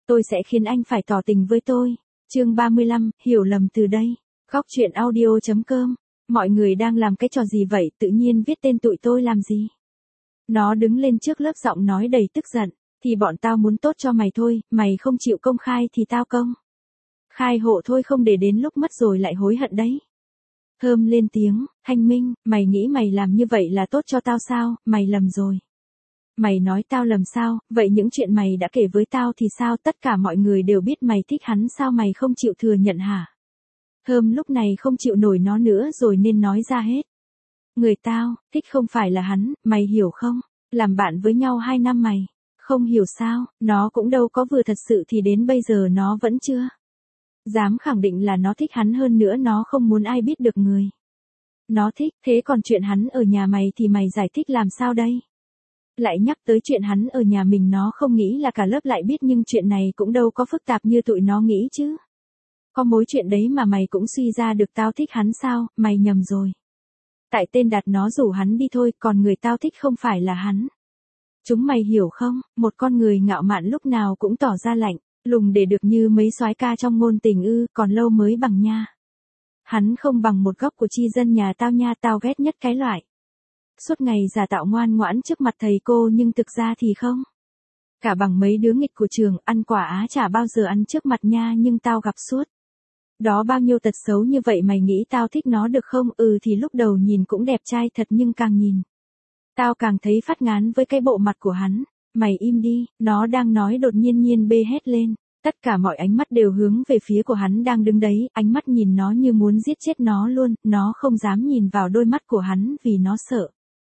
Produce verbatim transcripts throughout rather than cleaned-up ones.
tôi sẽ khiến anh phải tỏ tình với tôi. Chương ba mươi lăm, hiểu lầm từ đây. Góc truyện audio chấm com. Mọi người đang làm cái trò gì vậy, tự nhiên viết tên tụi tôi làm gì? Nó đứng lên trước lớp giọng nói đầy tức giận. Thì bọn tao muốn tốt cho mày thôi, mày không chịu công khai thì tao công khai hộ thôi, không để đến lúc mất rồi lại hối hận đấy. Thơm lên tiếng, Thanh Minh, mày nghĩ mày làm như vậy là tốt cho tao sao? Mày lầm rồi. Mày nói tao lầm sao? Vậy những chuyện mày đã kể với tao thì sao? Tất cả mọi người đều biết mày thích hắn, sao mày không chịu thừa nhận hả? Thơm lúc này không chịu nổi nó nữa rồi nên nói ra hết. Người tao thích không phải là hắn, mày hiểu không? Làm bạn với nhau hai năm mày không hiểu sao? Nó cũng đâu có vừa, thật sự thì đến bây giờ nó vẫn chưa dám khẳng định là nó thích hắn, hơn nữa nó không muốn ai biết được người nó thích. Thế còn chuyện hắn ở nhà mày thì mày giải thích làm sao đây? Lại nhắc tới chuyện hắn ở nhà mình, nó không nghĩ là cả lớp lại biết, nhưng chuyện này cũng đâu có phức tạp như tụi nó nghĩ chứ. Có mối chuyện đấy mà mày cũng suy ra được tao thích hắn sao? Mày nhầm rồi. Tại tên Đạt nó rủ hắn đi thôi, còn người tao thích không phải là hắn. Chúng mày hiểu không? Một con người ngạo mạn lúc nào cũng tỏ ra lạnh lùng để được như mấy soái ca trong ngôn tình ư, còn lâu mới bằng nha. Hắn không bằng một góc của chi dân nhà tao nha, tao ghét nhất cái loại suốt ngày giả tạo ngoan ngoãn trước mặt thầy cô nhưng thực ra thì không. Cả bằng mấy đứa nghịch của trường, ăn quả á chả bao giờ ăn trước mặt nha, nhưng tao gặp suốt đó bao nhiêu tật xấu như vậy, mày nghĩ tao thích nó được không? Ừ thì lúc đầu nhìn cũng đẹp trai thật, nhưng càng nhìn tao càng thấy phát ngán với cái bộ mặt của hắn. Mày im đi, nó đang nói đột nhiên Nhiên bê hét lên. Tất cả mọi ánh mắt đều hướng về phía của hắn đang đứng đấy, ánh mắt nhìn nó như muốn giết chết nó luôn, nó không dám nhìn vào đôi mắt của hắn vì nó sợ.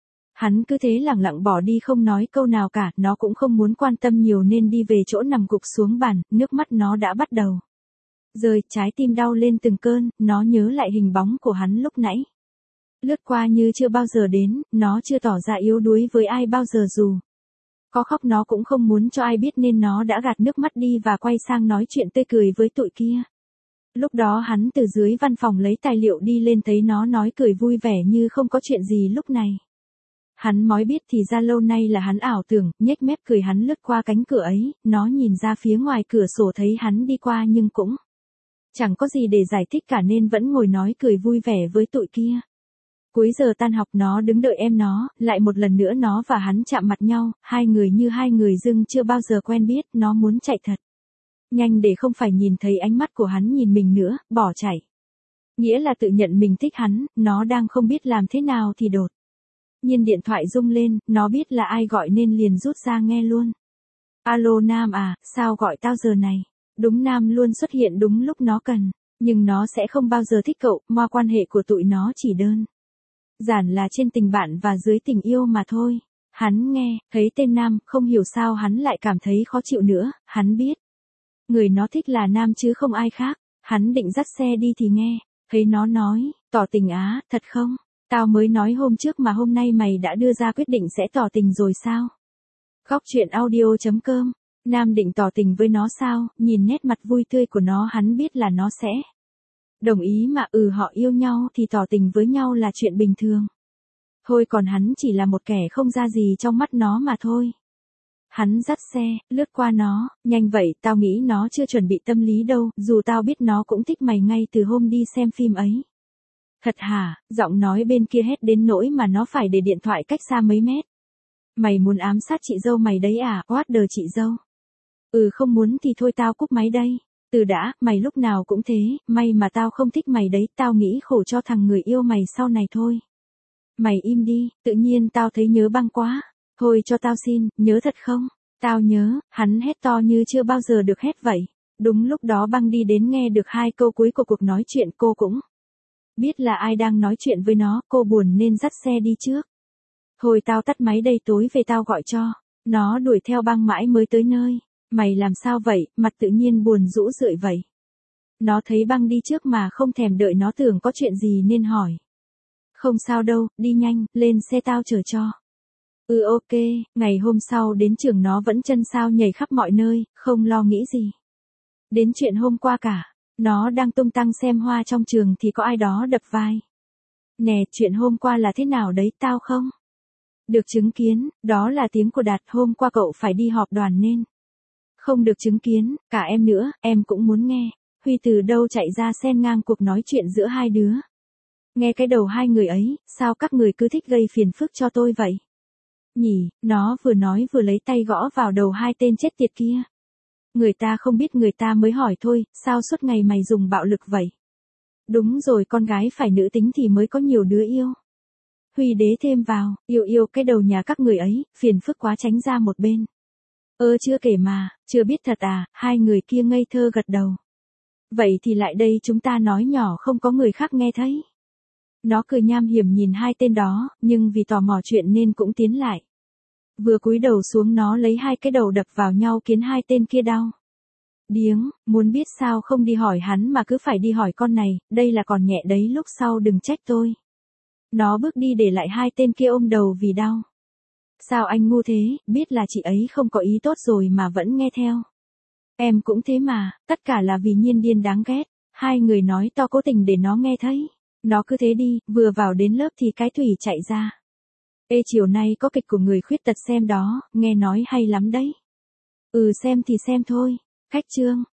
Hắn cứ thế lẳng lặng bỏ đi không nói câu nào cả, nó cũng không muốn quan tâm nhiều nên đi về chỗ nằm gục xuống bàn, nước mắt nó đã bắt đầu rơi, trái tim đau lên từng cơn, nó nhớ lại hình bóng của hắn lúc nãy. Lướt qua như chưa bao giờ đến, nó chưa tỏ ra yếu đuối với ai bao giờ, dù có khóc nó cũng không muốn cho ai biết nên nó đã gạt nước mắt đi và quay sang nói chuyện tươi cười với tụi kia. Lúc đó hắn từ dưới văn phòng lấy tài liệu đi lên, thấy nó nói cười vui vẻ như không có chuyện gì lúc này. Hắn mới biết thì ra lâu nay là hắn ảo tưởng, nhếch mép cười. Hắn lướt qua cánh cửa ấy, nó nhìn ra phía ngoài cửa sổ thấy hắn đi qua nhưng cũng chẳng có gì để giải thích cả nên vẫn ngồi nói cười vui vẻ với tụi kia. Cuối giờ tan học nó đứng đợi em nó, lại một lần nữa nó và hắn chạm mặt nhau, hai người như hai người dưng chưa bao giờ quen biết, nó muốn chạy thật nhanh để không phải nhìn thấy ánh mắt của hắn nhìn mình nữa, bỏ chạy. Nghĩa là tự nhận mình thích hắn, nó đang không biết làm thế nào thì đột nhiên điện thoại rung lên, nó biết là ai gọi nên liền rút ra nghe luôn. Alo Nam à, sao gọi tao giờ này? Đúng, Nam luôn xuất hiện đúng lúc nó cần, nhưng nó sẽ không bao giờ thích cậu, mà quan hệ của tụi nó chỉ đơn giản là trên tình bạn và dưới tình yêu mà thôi. Hắn nghe, thấy tên Nam, không hiểu sao hắn lại cảm thấy khó chịu nữa, hắn biết người nó thích là Nam chứ không ai khác. Hắn định dắt xe đi thì nghe thấy nó nói, tỏ tình á, thật không? Tao mới nói hôm trước mà hôm nay mày đã đưa ra quyết định sẽ tỏ tình rồi sao? Góc truyện audio chấm com. Nam định tỏ tình với nó sao? Nhìn nét mặt vui tươi của nó hắn biết là nó sẽ đồng ý mà. Ừ, họ yêu nhau thì tỏ tình với nhau là chuyện bình thường thôi, còn hắn chỉ là một kẻ không ra gì trong mắt nó mà thôi. Hắn dắt xe lướt qua nó, nhanh vậy, tao nghĩ nó chưa chuẩn bị tâm lý đâu, dù tao biết nó cũng thích mày ngay từ hôm đi xem phim ấy. Thật hả? Giọng nói bên kia hét đến nỗi mà nó phải để điện thoại cách xa mấy mét. Mày muốn ám sát chị dâu mày đấy à? What the chị dâu? Ừ, không muốn thì thôi, tao cúp máy đây. Từ đã, mày lúc nào cũng thế, may mà tao không thích mày đấy, tao nghĩ khổ cho thằng người yêu mày sau này thôi. Mày im đi, tự nhiên tao thấy nhớ Băng quá. Thôi cho tao xin, nhớ thật không? Tao nhớ, hắn hét to như chưa bao giờ được hét vậy. Đúng lúc đó Băng đi đến nghe được hai câu cuối của cuộc nói chuyện, cô cũng biết là ai đang nói chuyện với nó, cô buồn nên dắt xe đi trước. Thôi tao tắt máy đây, tối về tao gọi cho. Nó đuổi theo Băng mãi mới tới nơi. Mày làm sao vậy, mặt tự nhiên buồn rũ rượi vậy? Nó thấy Băng đi trước mà không thèm đợi nó, tưởng có chuyện gì nên hỏi. Không sao đâu, đi nhanh, lên xe tao chở cho. Ừ ok, ngày hôm sau đến trường nó vẫn chân sao nhảy khắp mọi nơi, không lo nghĩ gì đến chuyện hôm qua cả. Nó đang tung tăng xem hoa trong trường thì có ai đó đập vai. Nè, chuyện hôm qua là thế nào đấy, tao không được chứng kiến. Đó là tiếng của Đạt, hôm qua cậu phải đi họp đoàn nên Không được chứng kiến, cả em nữa, em cũng muốn nghe. Huy từ đâu chạy ra xen ngang cuộc nói chuyện giữa hai đứa. Nghe cái đầu hai người ấy, sao các người cứ thích gây phiền phức cho tôi vậy? Nhỉ, nó vừa nói vừa lấy tay gõ vào đầu hai tên chết tiệt kia. Người ta không biết người ta mới hỏi thôi, sao suốt ngày mày dùng bạo lực vậy? Đúng rồi, con gái phải nữ tính thì mới có nhiều đứa yêu. Huy đế thêm vào, yêu yêu cái đầu nhà các người ấy, phiền phức quá, tránh ra một bên. Ơ chưa kể mà, chưa biết thật à, hai người kia ngây thơ gật đầu. Vậy thì lại đây, chúng ta nói nhỏ không có người khác nghe thấy. Nó cười nham hiểm nhìn hai tên đó, nhưng vì tò mò chuyện nên cũng tiến lại. Vừa cúi đầu xuống nó lấy hai cái đầu đập vào nhau khiến hai tên kia đau. Điếng, muốn biết sao không đi hỏi hắn mà cứ phải đi hỏi con này, đây là còn nhẹ đấy, lúc sau đừng trách tôi. Nó bước đi để lại hai tên kia ôm đầu vì đau. Sao anh ngu thế, biết là chị ấy không có ý tốt rồi mà vẫn nghe theo. Em cũng thế mà, tất cả là vì Nhiên điên đáng ghét. Hai người nói to cố tình để nó nghe thấy. Nó cứ thế đi, vừa vào đến lớp thì cái Thủy chạy ra. Ê, chiều nay có kịch của người khuyết tật xem đó, nghe nói hay lắm đấy. Ừ, xem thì xem thôi. Khách chương.